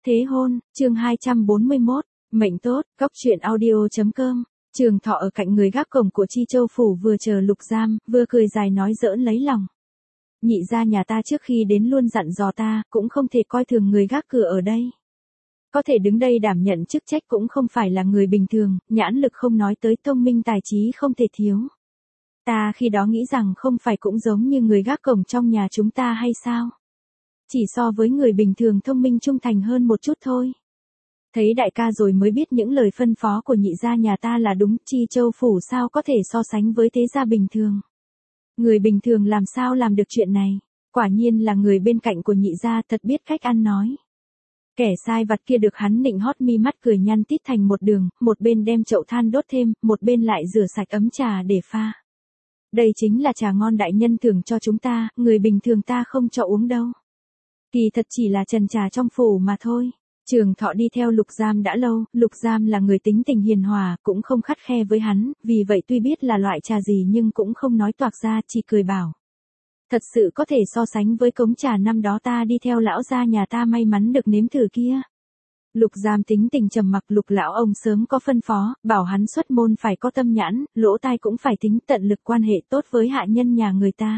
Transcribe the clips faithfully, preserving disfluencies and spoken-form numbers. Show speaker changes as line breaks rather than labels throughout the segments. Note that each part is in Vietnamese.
Thế hôn, chương hai trăm bốn mươi mốt, mệnh tốt, góc truyện audio chấm com. Trường Thọ ở cạnh người gác cổng của Chi Châu phủ vừa chờ Lục Giam, vừa cười dài nói giỡn lấy lòng. Nhị gia nhà ta trước khi đến luôn dặn dò ta, cũng không thể coi thường người gác cửa ở đây. Có thể đứng đây đảm nhận chức trách cũng không phải là người bình thường, nhãn lực không nói tới thông minh tài trí không thể thiếu. Ta khi đó nghĩ rằng không phải cũng giống như người gác cổng trong nhà chúng ta hay sao? Chỉ so với người bình thường thông minh trung thành hơn một chút thôi. Thấy đại ca rồi mới biết những lời phân phó của nhị gia nhà ta là đúng, Chi Châu phủ sao có thể so sánh với thế gia bình thường. Người bình thường làm sao làm được chuyện này, quả nhiên là người bên cạnh của nhị gia thật biết cách ăn nói. Kẻ sai vặt kia được hắn nịnh hót mi mắt cười nhăn tít thành một đường, một bên đem chậu than đốt thêm, một bên lại rửa sạch ấm trà để pha. Đây chính là trà ngon đại nhân thưởng cho chúng ta, người bình thường ta không cho uống đâu. Kỳ thật chỉ là trần trà trong phủ mà thôi. Trường Thọ đi theo Lục Giam đã lâu, Lục Giam là người tính tình hiền hòa, cũng không khắt khe với hắn, vì vậy tuy biết là loại trà gì nhưng cũng không nói toạc ra, chỉ cười bảo. Thật sự có thể so sánh với cống trà năm đó ta đi theo lão gia nhà ta may mắn được nếm thử kia. Lục Giam tính tình trầm mặc, Lục lão ông sớm có phân phó, bảo hắn xuất môn phải có tâm nhãn, lỗ tai cũng phải tính tận lực quan hệ tốt với hạ nhân nhà người ta.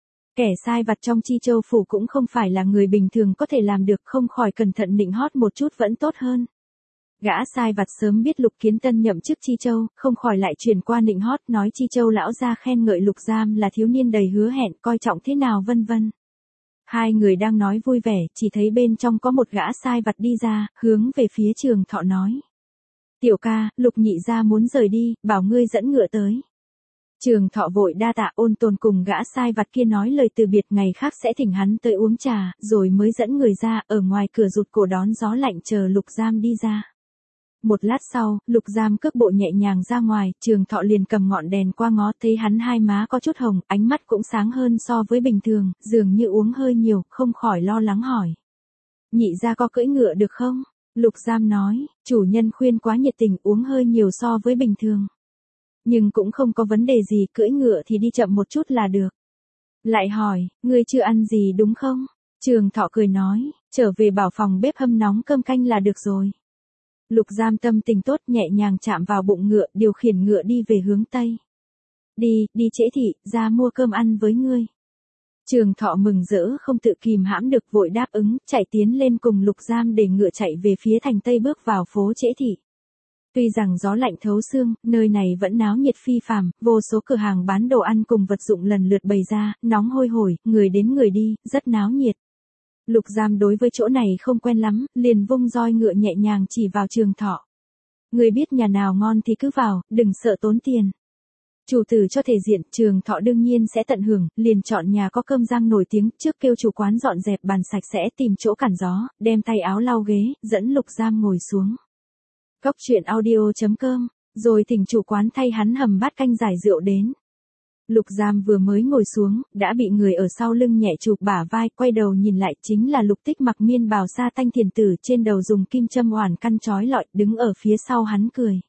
Kẻ sai vặt trong Chi Châu phủ cũng không phải là người bình thường có thể làm được, không khỏi cẩn thận nịnh hót một chút vẫn tốt hơn. Gã sai vặt sớm biết Lục Kiến Tân nhậm chức Chi Châu, không khỏi lại chuyển qua nịnh hót nói Chi Châu lão gia khen ngợi Lục Giam là thiếu niên đầy hứa hẹn, coi trọng thế nào vân vân. Hai người đang nói vui vẻ, chỉ thấy bên trong có một gã sai vặt đi ra, hướng về phía Trường Thọ nói. Tiểu ca, Lục nhị gia muốn rời đi, bảo ngươi dẫn ngựa tới. Trường Thọ vội đa tạ ôn tồn cùng gã sai vặt kia nói lời từ biệt, ngày khác sẽ thỉnh hắn tới uống trà, rồi mới dẫn người ra, ở ngoài cửa rụt cổ đón gió lạnh chờ Lục Giam đi ra. Một lát sau, Lục Giam cước bộ nhẹ nhàng ra ngoài, Trường Thọ liền cầm ngọn đèn qua ngó, thấy hắn hai má có chút hồng, ánh mắt cũng sáng hơn so với bình thường, dường như uống hơi nhiều, không khỏi lo lắng hỏi. Nhị gia có cưỡi ngựa được không? Lục Giam nói, chủ nhân khuyên quá nhiệt tình, uống hơi nhiều so với bình thường. Nhưng cũng không có vấn đề gì, cưỡi ngựa thì đi chậm một chút là được. Lại hỏi, ngươi chưa ăn gì đúng không? Trường Thọ cười nói, trở về bảo phòng bếp hâm nóng cơm canh là được rồi. Lục Giam tâm tình tốt, nhẹ nhàng chạm vào bụng ngựa, điều khiển ngựa đi về hướng Tây. Đi, đi trễ thị, ra mua cơm ăn với ngươi. Trường Thọ mừng rỡ không tự kìm hãm được, vội đáp ứng, chạy tiến lên cùng Lục Giam để ngựa chạy về phía thành Tây, bước vào phố Trễ thị. Tuy rằng gió lạnh thấu xương, nơi này vẫn náo nhiệt phi phàm, vô số cửa hàng bán đồ ăn cùng vật dụng lần lượt bày ra, nóng hôi hổi, người đến người đi, rất náo nhiệt. Lục Giam đối với chỗ này không quen lắm, liền vung roi ngựa nhẹ nhàng chỉ vào Trường Thọ. Người biết nhà nào ngon thì cứ vào, đừng sợ tốn tiền. Chủ tử cho thể diện, Trường Thọ đương nhiên sẽ tận hưởng, liền chọn nhà có cơm rang nổi tiếng, trước kêu chủ quán dọn dẹp bàn sạch sẽ, tìm chỗ cản gió, đem tay áo lau ghế, dẫn Lục Giam ngồi xuống. Góc truyện audio chấm com, rồi thỉnh chủ quán thay hắn hầm bát canh giải rượu đến. Lục Giam vừa mới ngồi xuống, đã bị người ở sau lưng nhẹ chụp bả vai, quay đầu nhìn lại, chính là Lục Tích mặc miên bào sa tanh thiền tử, trên đầu dùng kim châm oản căn trói lọi, đứng ở phía sau hắn cười.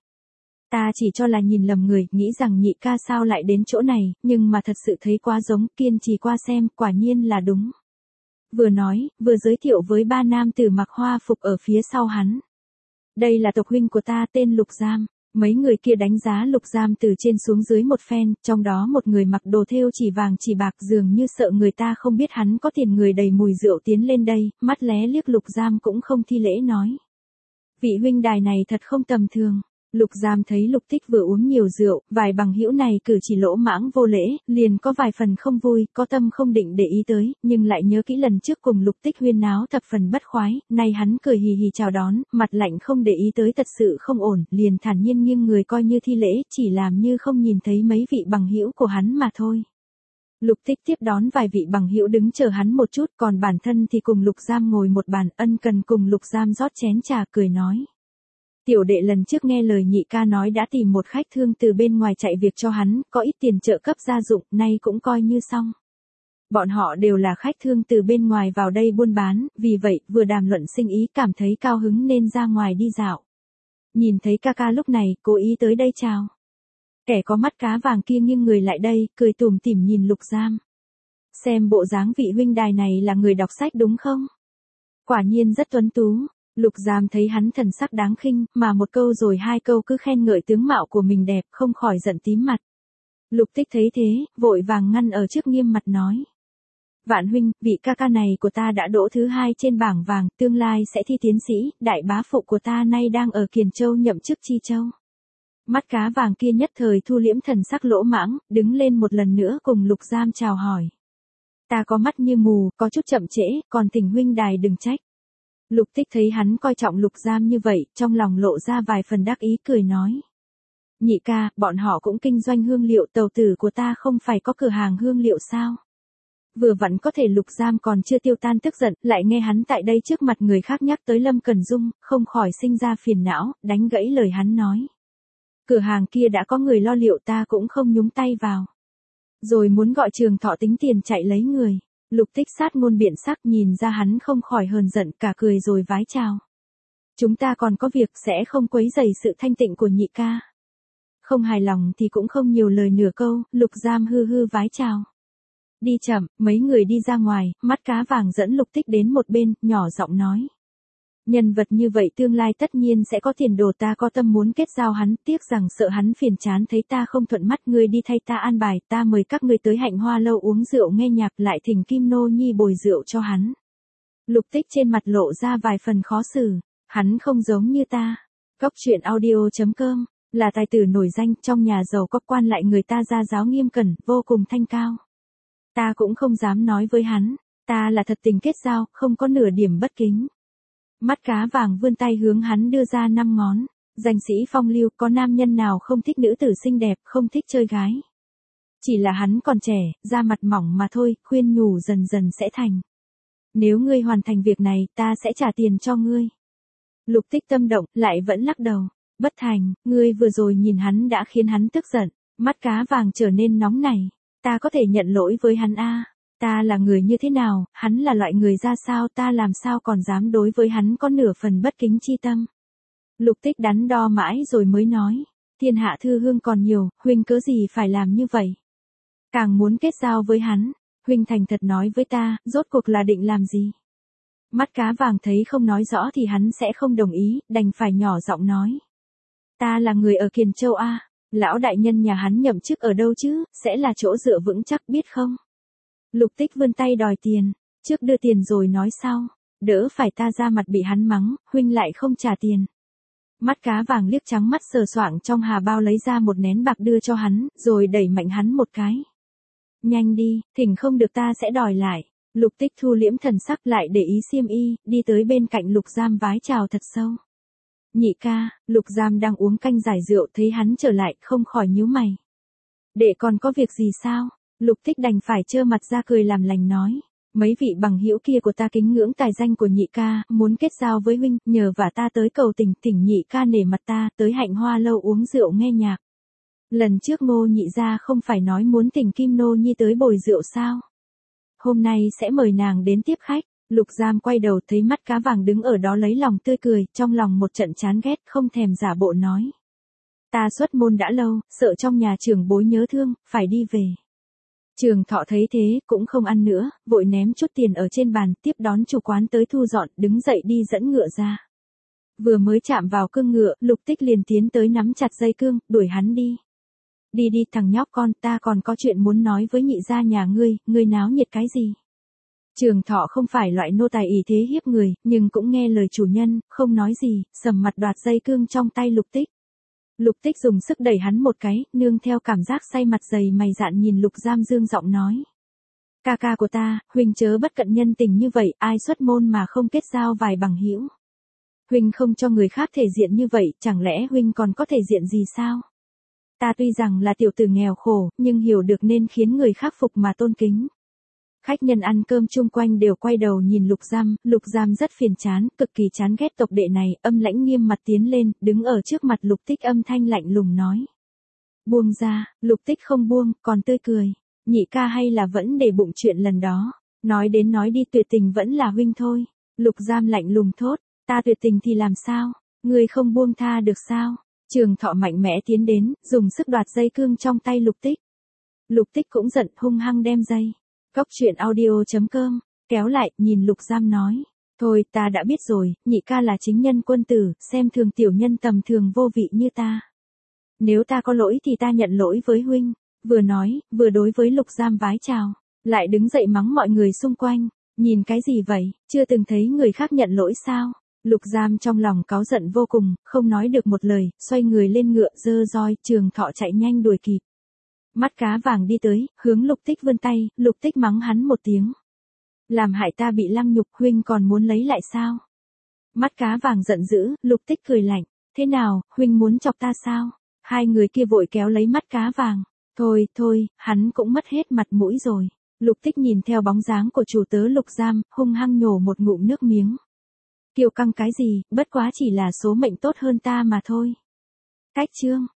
Ta chỉ cho là nhìn lầm người, nghĩ rằng nhị ca sao lại đến chỗ này, nhưng mà thật sự thấy quá giống, kiên trì qua xem, quả nhiên là đúng. Vừa nói, vừa giới thiệu với ba nam tử mặc hoa phục ở phía sau hắn. Đây là tộc huynh của ta, tên Lục Giam. Mấy người kia đánh giá Lục Giam từ trên xuống dưới một phen, trong đó một người mặc đồ thêu chỉ vàng chỉ bạc, dường như sợ người ta không biết hắn có tiền, người đầy mùi rượu tiến lên đây, mắt lé liếc Lục Giam cũng không thi lễ nói. Vị huynh đài này thật không tầm thường. Lục Giam thấy Lục Tích vừa uống nhiều rượu, vài bằng hữu này cử chỉ lỗ mãng vô lễ, liền có vài phần không vui, có tâm không định để ý tới, nhưng lại nhớ kỹ lần trước cùng Lục Tích huyên náo thập phần bất khoái, nay hắn cười hì hì chào đón, mặt lạnh không để ý tới thật sự không ổn, liền thản nhiên nghiêng người coi như thi lễ, chỉ làm như không nhìn thấy mấy vị bằng hữu của hắn mà thôi. Lục Tích tiếp đón vài vị bằng hữu đứng chờ hắn một chút, còn bản thân thì cùng Lục Giam ngồi một bàn, ân cần cùng Lục Giam rót chén trà, cười nói. Tiểu đệ lần trước nghe lời nhị ca nói đã tìm một khách thương từ bên ngoài chạy việc cho hắn, có ít tiền trợ cấp gia dụng, nay cũng coi như xong. Bọn họ đều là khách thương từ bên ngoài vào đây buôn bán, vì vậy, vừa đàm luận sinh ý cảm thấy cao hứng nên ra ngoài đi dạo. Nhìn thấy ca ca lúc này, cố ý tới đây chào. Kẻ có mắt cá vàng kia nghiêng người lại đây, cười tủm tỉm nhìn Lục Giam. Xem bộ dáng vị huynh đài này là người đọc sách đúng không? Quả nhiên rất tuấn tú. Lục Giam thấy hắn thần sắc đáng khinh, mà một câu rồi hai câu cứ khen ngợi tướng mạo của mình đẹp, không khỏi giận tím mặt. Lục Tích thấy thế, vội vàng ngăn ở trước nghiêm mặt nói. Vạn huynh, vị ca ca này của ta đã đỗ thứ hai trên bảng vàng, tương lai sẽ thi tiến sĩ, đại bá phụ của ta nay đang ở Kiền Châu nhậm chức Chi Châu. Mắt cá vàng kia nhất thời thu liễm thần sắc lỗ mãng, đứng lên một lần nữa cùng Lục Giam chào hỏi. Ta có mắt như mù, có chút chậm trễ, còn Thỉnh huynh đài đừng trách. Lục Tích thấy hắn coi trọng Lục Giam như vậy, trong lòng lộ ra vài phần đắc ý cười nói. Nhị ca, bọn họ cũng kinh doanh hương liệu, tàu tử của ta không phải có cửa hàng hương liệu sao? Vừa vặn có thể Lục Giam còn chưa tiêu tan tức giận, lại nghe hắn tại đây trước mặt người khác nhắc tới Lâm Cần Dung, không khỏi sinh ra phiền não, đánh gãy lời hắn nói. Cửa hàng kia đã có người lo liệu, ta cũng không nhúng tay vào. Rồi muốn gọi Trường Thọ tính tiền chạy lấy người. Lục Tích sát ngôn biện sắc, nhìn ra hắn không khỏi hờn giận, cả cười rồi vái chào. Chúng ta còn có việc, sẽ không quấy rầy sự thanh tịnh của nhị ca. Không hài lòng thì cũng không nhiều lời nửa câu, Lục Giam hư hư vái chào. Đi chậm, mấy người đi ra ngoài, mắt cá vàng dẫn Lục Tích đến một bên, nhỏ giọng nói. Nhân vật như vậy tương lai tất nhiên sẽ có tiền đồ, ta có tâm muốn kết giao hắn, tiếc rằng sợ hắn phiền chán thấy ta không thuận mắt, ngươi đi thay ta an bài, ta mời các ngươi tới Hạnh Hoa lâu uống rượu nghe nhạc, lại thỉnh Kim Nô Nhi bồi rượu cho hắn. Lục Tích trên mặt lộ ra vài phần khó xử, hắn không giống như ta. Cốc truyện audio chấm com, là tài tử nổi danh, trong nhà giàu có quan lại người ta gia giáo nghiêm cẩn, vô cùng thanh cao. Ta cũng không dám nói với hắn, ta là thật tình kết giao, không có nửa điểm bất kính. Mắt cá vàng vươn tay hướng hắn đưa ra năm ngón. Danh sĩ phong lưu, có nam nhân nào không thích nữ tử xinh đẹp, không thích chơi gái. Chỉ là hắn còn trẻ, da mặt mỏng mà thôi, khuyên nhủ dần dần sẽ thành. Nếu ngươi hoàn thành việc này, ta sẽ trả tiền cho ngươi. Lục Tích tâm động, lại vẫn lắc đầu. Bất thành, ngươi vừa rồi nhìn hắn đã khiến hắn tức giận. Mắt cá vàng trở nên nóng nảy. Ta có thể nhận lỗi với hắn a. Ta là người như thế nào, hắn là loại người ra sao, ta làm sao còn dám đối với hắn có nửa phần bất kính chi tâm. Lục Tích đắn đo mãi rồi mới nói, thiên hạ thư hương còn nhiều, huynh cớ gì phải làm như vậy. Càng muốn kết giao với hắn, huynh thành thật nói với ta, rốt cuộc là định làm gì. Mắt cá vàng thấy không nói rõ thì hắn sẽ không đồng ý, đành phải nhỏ giọng nói. Ta là người ở Kiền Châu a, lão đại nhân nhà hắn nhậm chức ở đâu chứ, sẽ là chỗ dựa vững chắc biết không. Lục Tích vươn tay đòi tiền, trước đưa tiền rồi nói sau, đỡ phải ta ra mặt bị hắn mắng, huynh lại không trả tiền. Mắt cá vàng liếc trắng mắt sờ soạng trong hà bao lấy ra một nén bạc đưa cho hắn, rồi đẩy mạnh hắn một cái. Nhanh đi, thỉnh không được ta sẽ đòi lại. Lục Tích thu liễm thần sắc lại để ý xiêm y, đi tới bên cạnh Lục Giam vái chào thật sâu. Nhị ca, Lục Giam đang uống canh giải rượu thấy hắn trở lại, không khỏi nhíu mày. Đệ còn có việc gì sao? Lục Tích đành phải trơ mặt ra cười làm lành nói. Mấy vị bằng hữu kia của ta kính ngưỡng tài danh của nhị ca, muốn kết giao với huynh, nhờ vả ta tới cầu tình, thỉnh nhị ca nể mặt ta, tới Hạnh Hoa lâu uống rượu nghe nhạc. Lần trước Ngô nhị gia không phải nói muốn thỉnh Kim Nô Nhi tới bồi rượu sao? Hôm nay sẽ mời nàng đến tiếp khách. Lục Giam quay đầu thấy mắt cá vàng đứng ở đó lấy lòng tươi cười, trong lòng một trận chán ghét, không thèm giả bộ nói. Ta xuất môn đã lâu, sợ trong nhà trưởng bối nhớ thương, phải đi về. Trường Thọ thấy thế, cũng không ăn nữa, vội ném chút tiền ở trên bàn, tiếp đón chủ quán tới thu dọn, đứng dậy đi dẫn ngựa ra. Vừa mới chạm vào cương ngựa, Lục Tích liền tiến tới nắm chặt dây cương, đuổi hắn đi. Đi đi thằng nhóc con, ta còn có chuyện muốn nói với nhị gia nhà ngươi, ngươi náo nhiệt cái gì? Trường Thọ không phải loại nô tài ỷ thế hiếp người, nhưng cũng nghe lời chủ nhân, không nói gì, sầm mặt đoạt dây cương trong tay Lục Tích. Lục Tích dùng sức đẩy hắn một cái, nương theo cảm giác say mặt dày mày dạn nhìn Lục Giam dương giọng nói. Ca ca của ta, huynh chớ bất cận nhân tình như vậy, ai xuất môn mà không kết giao vài bằng hữu. Huynh không cho người khác thể diện như vậy, chẳng lẽ huynh còn có thể diện gì sao? Ta tuy rằng là tiểu tử nghèo khổ, nhưng hiểu được nên khiến người khác phục mà tôn kính. Khách nhân ăn cơm chung quanh đều quay đầu nhìn Lục Giam, Lục Giam rất phiền chán, cực kỳ chán ghét tộc đệ này, âm lãnh nghiêm mặt tiến lên, đứng ở trước mặt Lục Tích âm thanh lạnh lùng nói. Buông ra, Lục Tích không buông, còn tươi cười. Nhị ca hay là vẫn để bụng chuyện lần đó, nói đến nói đi tuyệt tình vẫn là huynh thôi. Lục Giam lạnh lùng thốt, ta tuyệt tình thì làm sao, người không buông tha được sao? Trường Thọ mạnh mẽ tiến đến, dùng sức đoạt dây cương trong tay Lục Tích. Lục Tích cũng giận, hung hăng đem dây. Cốc truyện audio chấm com, kéo lại, nhìn Lục Giam nói. Thôi ta đã biết rồi, nhị ca là chính nhân quân tử, xem thường tiểu nhân tầm thường vô vị như ta. Nếu ta có lỗi thì ta nhận lỗi với huynh, vừa nói, vừa đối với Lục Giam vái chào, lại đứng dậy mắng mọi người xung quanh, nhìn cái gì vậy, chưa từng thấy người khác nhận lỗi sao? Lục Giam trong lòng cáu giận vô cùng, không nói được một lời, xoay người lên ngựa giơ roi, Trường Thọ chạy nhanh đuổi kịp. Mắt cá vàng đi tới, hướng Lục Tích vươn tay, Lục Tích mắng hắn một tiếng. Làm hại ta bị lăng nhục, huynh còn muốn lấy lại sao? Mắt cá vàng giận dữ, Lục Tích cười lạnh, thế nào, huynh muốn chọc ta sao? Hai người kia vội kéo lấy mắt cá vàng. Thôi, thôi, hắn cũng mất hết mặt mũi rồi. Lục Tích nhìn theo bóng dáng của chủ tớ Lục Giam, hung hăng nhổ một ngụm nước miếng. Kiêu căng cái gì, bất quá chỉ là số mệnh tốt hơn ta mà thôi. Cách chương.